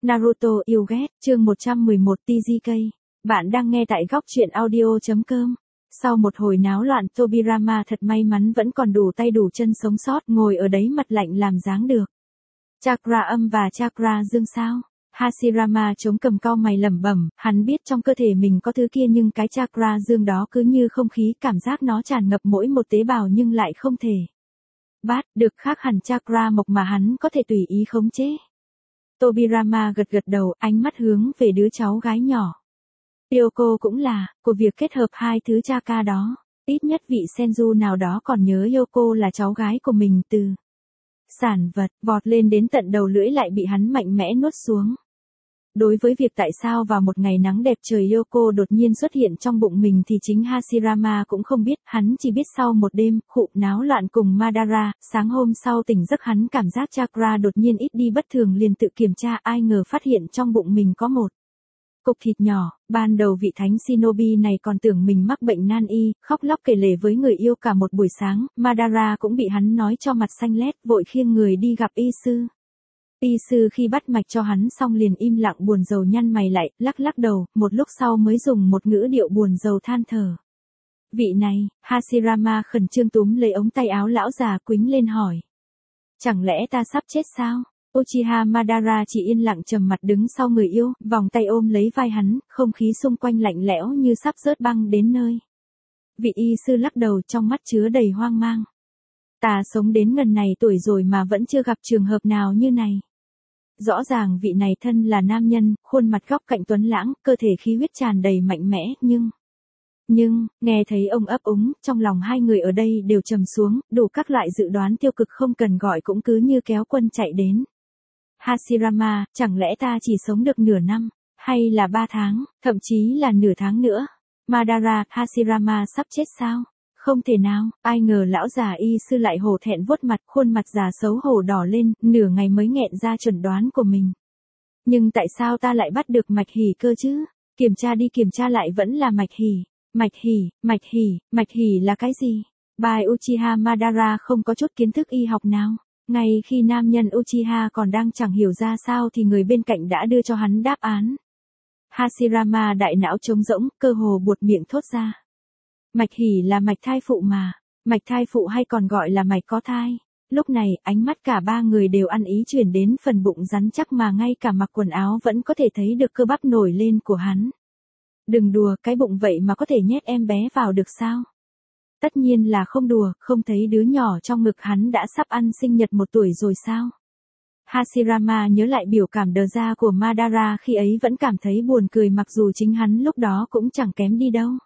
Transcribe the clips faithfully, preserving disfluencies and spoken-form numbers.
Naruto yêu ghét, chương một trăm mười một tê giê ca. Bạn đang nghe tại góc truyện audio.com. Sau một hồi náo loạn, Tobirama thật may mắn vẫn còn đủ tay đủ chân sống sót, ngồi ở đấy mặt lạnh làm dáng được. Chakra âm và chakra dương sao? Hashirama chống cầm cau mày lẩm bẩm, hắn biết trong cơ thể mình có thứ kia nhưng cái chakra dương đó cứ như không khí, cảm giác nó tràn ngập mỗi một tế bào nhưng lại không thể bắt được, khác hẳn chakra mộc mà hắn có thể tùy ý khống chế. Tobirama gật gật đầu, ánh mắt hướng về đứa cháu gái nhỏ. Yoko cũng là, của việc kết hợp hai thứ chakra đó. Ít nhất vị Senju nào đó còn nhớ Yoko là cháu gái của mình từ sản vật, vọt lên đến tận đầu lưỡi lại bị hắn mạnh mẽ nuốt xuống. Đối với việc tại sao vào một ngày nắng đẹp trời Yoko đột nhiên xuất hiện trong bụng mình thì chính Hashirama cũng không biết, hắn chỉ biết sau một đêm, khụ náo loạn cùng Madara, sáng hôm sau tỉnh giấc hắn cảm giác chakra đột nhiên ít đi bất thường liền tự kiểm tra, ai ngờ phát hiện trong bụng mình có một cục thịt nhỏ. Ban đầu vị thánh shinobi này còn tưởng mình mắc bệnh nan y, khóc lóc kể lể với người yêu cả một buổi sáng, Madara cũng bị hắn nói cho mặt xanh lét, vội khiêng người đi gặp y sư. Y sư khi bắt mạch cho hắn xong liền im lặng buồn rầu nhăn mày lại, lắc lắc đầu, một lúc sau mới dùng một ngữ điệu buồn rầu than thở. Vị này, Hashirama khẩn trương túm lấy ống tay áo lão già quĩnh lên hỏi. Chẳng lẽ ta sắp chết sao? Uchiha Madara chỉ yên lặng trầm mặt đứng sau người yêu, vòng tay ôm lấy vai hắn, không khí xung quanh lạnh lẽo như sắp rớt băng đến nơi. Vị y sư lắc đầu trong mắt chứa đầy hoang mang. Ta sống đến ngần này tuổi rồi mà vẫn chưa gặp trường hợp nào như này. Rõ ràng vị này thân là nam nhân, khuôn mặt góc cạnh tuấn lãng, cơ thể khí huyết tràn đầy mạnh mẽ, nhưng... Nhưng, nghe thấy ông ấp úng, trong lòng hai người ở đây đều trầm xuống, đủ các loại dự đoán tiêu cực không cần gọi cũng cứ như kéo quân chạy đến. Hashirama, chẳng lẽ ta chỉ sống được nửa năm, hay là ba tháng, thậm chí là nửa tháng nữa? Madara, Hashirama sắp chết sao? Không thể nào, ai ngờ lão già y sư lại hổ thẹn vuốt mặt, khuôn mặt già xấu hổ đỏ lên, nửa ngày mới nghẹn ra chuẩn đoán của mình. Nhưng tại sao ta lại bắt được mạch hỉ cơ chứ? Kiểm tra đi kiểm tra lại vẫn là mạch hỉ. Mạch hỉ, mạch hỉ, mạch hỉ là cái gì? Bài Uchiha Madara không có chút kiến thức y học nào. Ngay khi nam nhân Uchiha còn đang chẳng hiểu ra sao thì người bên cạnh đã đưa cho hắn đáp án. Hashirama đại não trống rỗng, cơ hồ buột miệng thốt ra. Mạch hỉ là mạch thai phụ mà, mạch thai phụ hay còn gọi là mạch có thai. Lúc này, ánh mắt cả ba người đều ăn ý chuyển đến phần bụng rắn chắc mà ngay cả mặc quần áo vẫn có thể thấy được cơ bắp nổi lên của hắn. Đừng đùa, cái bụng vậy mà có thể nhét em bé vào được sao? Tất nhiên là không đùa, không thấy đứa nhỏ trong ngực hắn đã sắp ăn sinh nhật một tuổi rồi sao? Hashirama nhớ lại biểu cảm đờ ra của Madara khi ấy vẫn cảm thấy buồn cười mặc dù chính hắn lúc đó cũng chẳng kém đi đâu.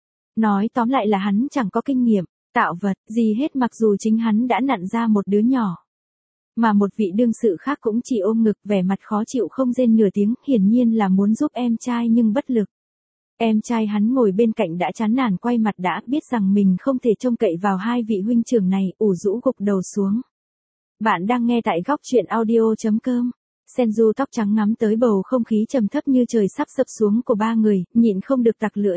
Nói tóm lại là hắn chẳng có kinh nghiệm, tạo vật, gì hết mặc dù chính hắn đã nặn ra một đứa nhỏ. Mà một vị đương sự khác cũng chỉ ôm ngực vẻ mặt khó chịu không rên nửa tiếng, hiển nhiên là muốn giúp em trai nhưng bất lực. Em trai hắn ngồi bên cạnh đã chán nản quay mặt đã biết rằng mình không thể trông cậy vào hai vị huynh trưởng này, ủ rũ gục đầu xuống. Bạn đang nghe tại góc truyện audio.com. Senju tóc trắng ngắm tới bầu không khí trầm thấp như trời sắp sập xuống của ba người, nhịn không được tặc lưỡi.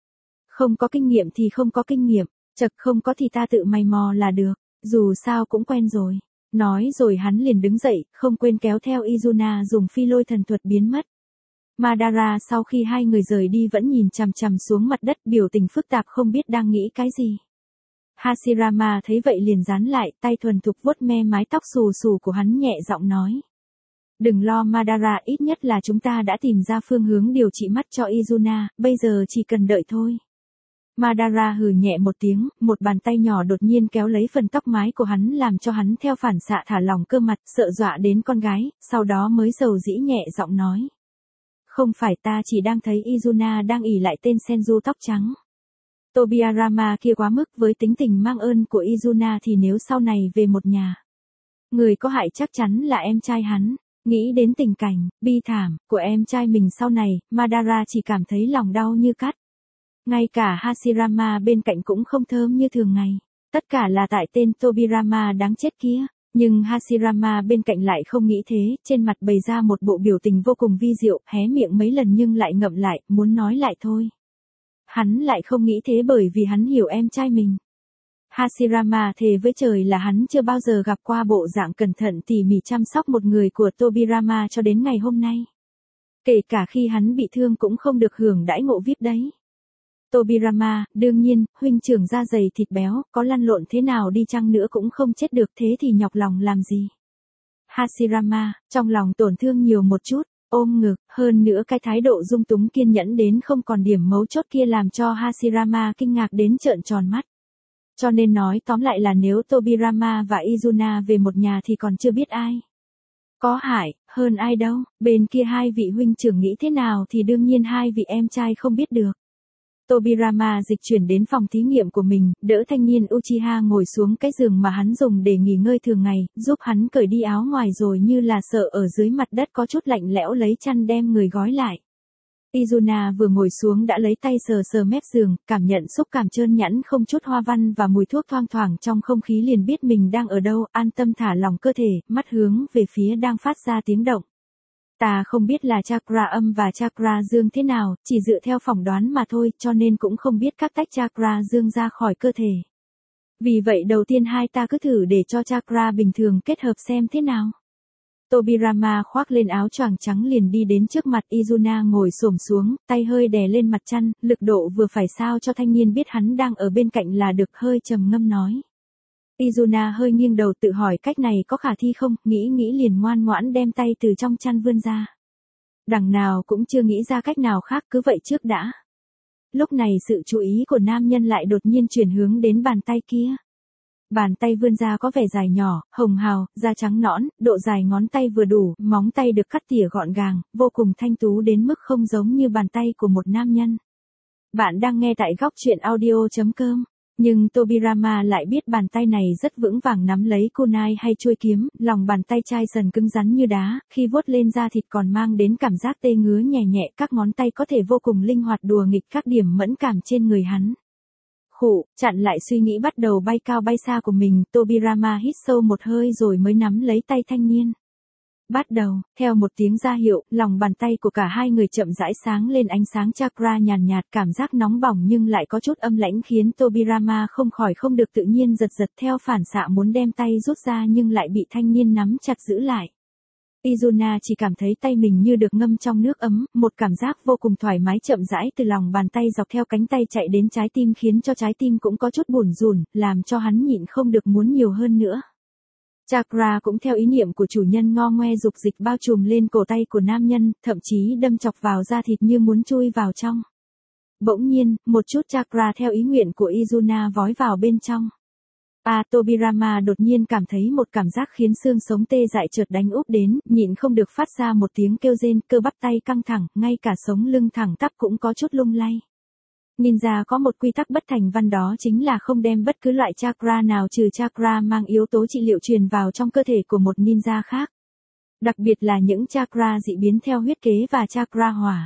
Không có kinh nghiệm thì không có kinh nghiệm, chật không có thì ta tự mày mò là được, dù sao cũng quen rồi. Nói rồi hắn liền đứng dậy, không quên kéo theo Izuna dùng phi lôi thần thuật biến mất. Madara sau khi hai người rời đi vẫn nhìn chằm chằm xuống mặt đất, biểu tình phức tạp không biết đang nghĩ cái gì. Hashirama thấy vậy liền dán lại, tay thuần thục vuốt me mái tóc xù xù của hắn nhẹ giọng nói. Đừng lo Madara, ít nhất là chúng ta đã tìm ra phương hướng điều trị mắt cho Izuna, bây giờ chỉ cần đợi thôi. Madara hừ nhẹ một tiếng, một bàn tay nhỏ đột nhiên kéo lấy phần tóc mái của hắn làm cho hắn theo phản xạ thả lỏng cơ mặt, sợ dọa đến con gái, sau đó mới dầu dĩ nhẹ giọng nói. Không phải, ta chỉ đang thấy Izuna đang ỷ lại tên Senju tóc trắng. Tobirama kia quá mức với tính tình mang ơn của Izuna thì nếu sau này về một nhà, người có hại chắc chắn là em trai hắn. Nghĩ đến tình cảnh bi thảm của em trai mình sau này, Madara chỉ cảm thấy lòng đau như cắt. Ngay cả Hashirama bên cạnh cũng không thơm như thường ngày. Tất cả là tại tên Tobirama đáng chết kia. Nhưng Hashirama bên cạnh lại không nghĩ thế, trên mặt bày ra một bộ biểu tình vô cùng vi diệu, hé miệng mấy lần nhưng lại ngậm lại, muốn nói lại thôi. Hắn lại không nghĩ thế bởi vì hắn hiểu em trai mình. Hashirama thề với trời là hắn chưa bao giờ gặp qua bộ dạng cẩn thận tỉ mỉ chăm sóc một người của Tobirama cho đến ngày hôm nay. Kể cả khi hắn bị thương cũng không được hưởng đãi ngộ vi ai pi đấy. Tobirama, đương nhiên, huynh trưởng da dày thịt béo, có lăn lộn thế nào đi chăng nữa cũng không chết được, thế thì nhọc lòng làm gì. Hashirama, trong lòng tổn thương nhiều một chút, ôm ngực, hơn nữa cái thái độ dung túng kiên nhẫn đến không còn điểm mấu chốt kia làm cho Hashirama kinh ngạc đến trợn tròn mắt. Cho nên nói tóm lại là nếu Tobirama và Izuna về một nhà thì còn chưa biết ai có hại hơn ai đâu, bên kia hai vị huynh trưởng nghĩ thế nào thì đương nhiên hai vị em trai không biết được. Tobirama dịch chuyển đến phòng thí nghiệm của mình, đỡ thanh niên Uchiha ngồi xuống cái giường mà hắn dùng để nghỉ ngơi thường ngày, giúp hắn cởi đi áo ngoài rồi như là sợ ở dưới mặt đất có chút lạnh lẽo lấy chăn đem người gói lại. Izuna vừa ngồi xuống đã lấy tay sờ sờ mép giường, cảm nhận xúc cảm trơn nhẵn không chút hoa văn và mùi thuốc thoang thoảng trong không khí liền biết mình đang ở đâu, an tâm thả lỏng cơ thể, mắt hướng về phía đang phát ra tiếng động. Ta không biết là chakra âm và chakra dương thế nào, chỉ dựa theo phỏng đoán mà thôi, cho nên cũng không biết các tách chakra dương ra khỏi cơ thể. Vì vậy đầu tiên hai ta cứ thử để cho chakra bình thường kết hợp xem thế nào. Tobirama khoác lên áo choàng trắng liền đi đến trước mặt Izuna ngồi xổm xuống, tay hơi đè lên mặt chăn, lực độ vừa phải sao cho thanh niên biết hắn đang ở bên cạnh là được, hơi trầm ngâm nói. Izuna hơi nghiêng đầu tự hỏi cách này có khả thi không, nghĩ nghĩ liền ngoan ngoãn đem tay từ trong chăn vươn ra. Đằng nào cũng chưa nghĩ ra cách nào khác, cứ vậy trước đã. Lúc này sự chú ý của nam nhân lại đột nhiên chuyển hướng đến bàn tay kia. Bàn tay vươn ra có vẻ dài nhỏ, hồng hào, da trắng nõn, độ dài ngón tay vừa đủ, móng tay được cắt tỉa gọn gàng, vô cùng thanh tú đến mức không giống như bàn tay của một nam nhân. Bạn đang nghe tại góc truyện audio chấm com. Nhưng Tobirama lại biết bàn tay này rất vững vàng nắm lấy kunai hay chuôi kiếm, lòng bàn tay chai sần cứng rắn như đá, khi vuốt lên da thịt còn mang đến cảm giác tê ngứa nhẹ nhẹ, các ngón tay có thể vô cùng linh hoạt đùa nghịch các điểm mẫn cảm trên người hắn. Khụ, chặn lại suy nghĩ bắt đầu bay cao bay xa của mình, Tobirama hít sâu một hơi rồi mới nắm lấy tay thanh niên. Bắt đầu, theo một tiếng ra hiệu, lòng bàn tay của cả hai người chậm rãi sáng lên ánh sáng chakra nhàn nhạt, cảm giác nóng bỏng nhưng lại có chút âm lãnh khiến Tobirama không khỏi không được tự nhiên giật giật theo phản xạ muốn đem tay rút ra nhưng lại bị thanh niên nắm chặt giữ lại. Izuna chỉ cảm thấy tay mình như được ngâm trong nước ấm, một cảm giác vô cùng thoải mái chậm rãi từ lòng bàn tay dọc theo cánh tay chạy đến trái tim khiến cho trái tim cũng có chút bủn rủn, làm cho hắn nhịn không được muốn nhiều hơn nữa. Chakra cũng theo ý niệm của chủ nhân ngo ngoe dục dịch bao trùm lên cổ tay của nam nhân, thậm chí đâm chọc vào da thịt như muốn chui vào trong. Bỗng nhiên, một chút chakra theo ý nguyện của Izuna vói vào bên trong. À, Tobirama đột nhiên cảm thấy một cảm giác khiến xương sống tê dại chợt đánh úp đến, nhịn không được phát ra một tiếng kêu rên, cơ bắp tay căng thẳng, ngay cả sống lưng thẳng tắp cũng có chút lung lay. Ninja có một quy tắc bất thành văn, đó chính là không đem bất cứ loại chakra nào trừ chakra mang yếu tố trị liệu truyền vào trong cơ thể của một ninja khác. Đặc biệt là những chakra dị biến theo huyết kế và chakra hỏa.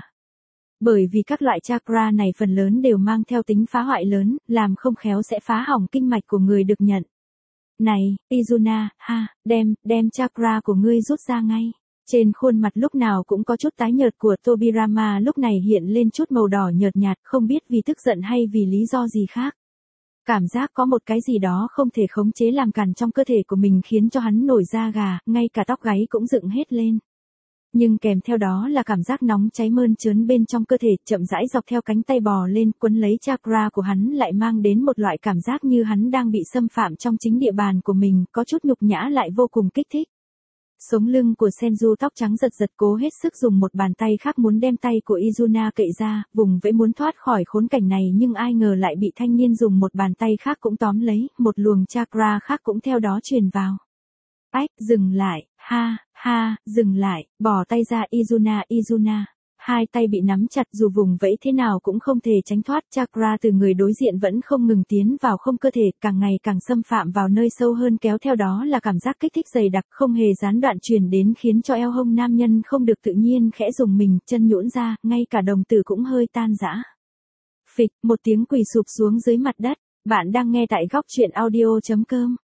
Bởi vì các loại chakra này phần lớn đều mang theo tính phá hoại lớn, làm không khéo sẽ phá hỏng kinh mạch của người được nhận. Này, Izuna, ha, đem, đem chakra của ngươi rút ra ngay. Trên khuôn mặt lúc nào cũng có chút tái nhợt của Tobirama lúc này hiện lên chút màu đỏ nhợt nhạt, không biết vì tức giận hay vì lý do gì khác. Cảm giác có một cái gì đó không thể khống chế làm cản trong cơ thể của mình khiến cho hắn nổi da gà, ngay cả tóc gáy cũng dựng hết lên. Nhưng kèm theo đó là cảm giác nóng cháy mơn trớn bên trong cơ thể, chậm rãi dọc theo cánh tay bò lên, quấn lấy chakra của hắn lại mang đến một loại cảm giác như hắn đang bị xâm phạm trong chính địa bàn của mình, có chút nhục nhã lại vô cùng kích thích. Sống lưng của Senju tóc trắng giật giật cố hết sức dùng một bàn tay khác muốn đem tay của Izuna cậy ra, vùng vẫy muốn thoát khỏi khốn cảnh này nhưng ai ngờ lại bị thanh niên dùng một bàn tay khác cũng tóm lấy, một luồng chakra khác cũng theo đó truyền vào. Ách, dừng lại, ha, ha, dừng lại, bỏ tay ra Izuna, Izuna. Hai tay bị nắm chặt dù vùng vẫy thế nào cũng không thể tránh thoát, chakra từ người đối diện vẫn không ngừng tiến vào không cơ thể, càng ngày càng xâm phạm vào nơi sâu hơn, kéo theo đó là cảm giác kích thích dày đặc không hề gián đoạn truyền đến khiến cho eo hông nam nhân không được tự nhiên khẽ rùng mình, chân nhũn ra, ngay cả đồng tử cũng hơi tan rã. Phịch, một tiếng quỳ sụp xuống dưới mặt đất. Bạn đang nghe tại góc truyện audio chấm com.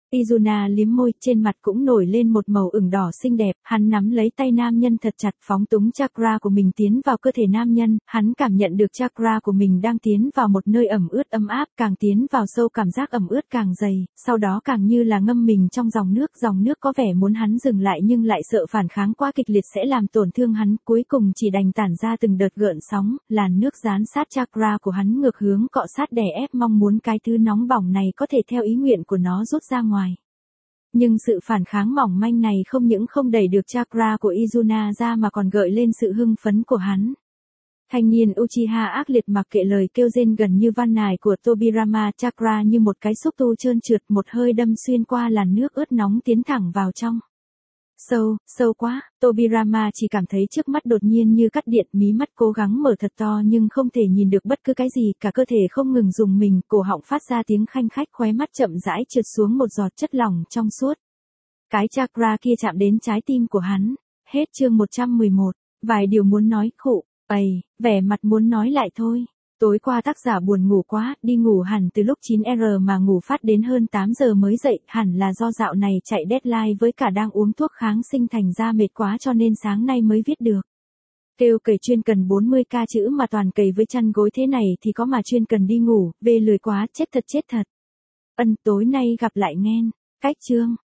Izuna liếm môi, trên mặt cũng nổi lên một màu ửng đỏ xinh đẹp, hắn nắm lấy tay nam nhân thật chặt, phóng túng chakra của mình tiến vào cơ thể nam nhân, hắn cảm nhận được chakra của mình đang tiến vào một nơi ẩm ướt ấm áp, càng tiến vào sâu cảm giác ẩm ướt càng dày, sau đó càng như là ngâm mình trong dòng nước, dòng nước có vẻ muốn hắn dừng lại nhưng lại sợ phản kháng quá kịch liệt sẽ làm tổn thương hắn, cuối cùng chỉ đành tản ra từng đợt gợn sóng, làn nước dán sát chakra của hắn ngược hướng cọ sát đè ép, mong muốn cái thứ nóng bỏng này có thể theo ý nguyện của nó rút ra ngoài. Nhưng sự phản kháng mỏng manh này không những không đẩy được chakra của Izuna ra mà còn gợi lên sự hưng phấn của hắn. Thanh niên Uchiha ác liệt mặc kệ lời kêu rên gần như van nài của Tobirama, chakra như một cái xúc tu trơn trượt, một hơi đâm xuyên qua làn nước ướt nóng tiến thẳng vào trong. Sâu, sâu quá, Tobirama chỉ cảm thấy trước mắt đột nhiên như cắt điện, mí mắt cố gắng mở thật to nhưng không thể nhìn được bất cứ cái gì, cả cơ thể không ngừng rùng mình, cổ họng phát ra tiếng khanh khách, khóe mắt chậm rãi trượt xuống một giọt chất lỏng trong suốt. Cái chakra kia chạm đến trái tim của hắn. Hết chương một trăm mười một, vài điều muốn nói, khụ, ầy, vẻ mặt muốn nói lại thôi. Tối qua tác giả buồn ngủ quá, đi ngủ hẳn từ lúc chín giờ mà ngủ phát đến hơn tám giờ mới dậy, hẳn là do dạo này chạy deadline với cả đang uống thuốc kháng sinh thành ra mệt quá cho nên sáng nay mới viết được. Kêu cày chuyên cần bốn mươi k chữ mà toàn cày với chăn gối thế này thì có mà chuyên cần đi ngủ, bê lười quá, chết thật chết thật. Ân tối nay gặp lại nghen, cách chương.